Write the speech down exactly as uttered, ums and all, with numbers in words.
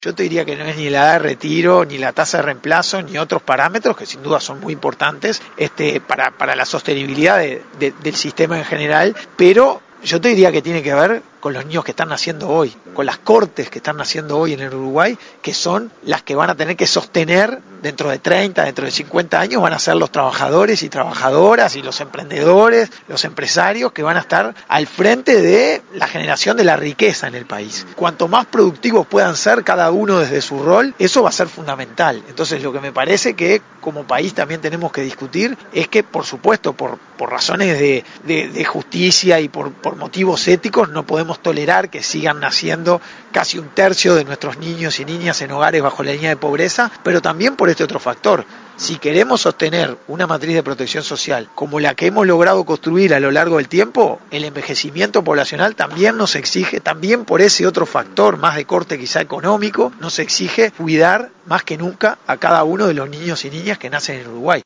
Yo te diría que no es ni la edad de retiro, ni la tasa de reemplazo, ni otros parámetros que sin duda son muy importantes este, para, para la sostenibilidad de, de, del sistema en general, pero yo te diría que tiene que ver con los niños que están naciendo hoy, con las cortes que están naciendo hoy en el Uruguay, que son las que van a tener que sostener dentro de treinta, dentro de cincuenta años, van a ser los trabajadores y trabajadoras y los emprendedores, los empresarios que van a estar al frente de la generación de la riqueza en el país. Cuanto más productivos puedan ser cada uno desde su rol, eso va a ser fundamental. Entonces lo que me parece que como país también tenemos que discutir es que, por supuesto, por, por razones de, de, de justicia y por, por motivos éticos, no podemos tolerar que sigan naciendo casi un tercio de nuestros niños y niñas en hogares bajo la línea de pobreza, pero también por este otro factor. Si queremos sostener una matriz de protección social como la que hemos logrado construir a lo largo del tiempo, el envejecimiento poblacional también nos exige, también por ese otro factor más de corte quizá económico, nos exige cuidar más que nunca a cada uno de los niños y niñas que nacen en Uruguay.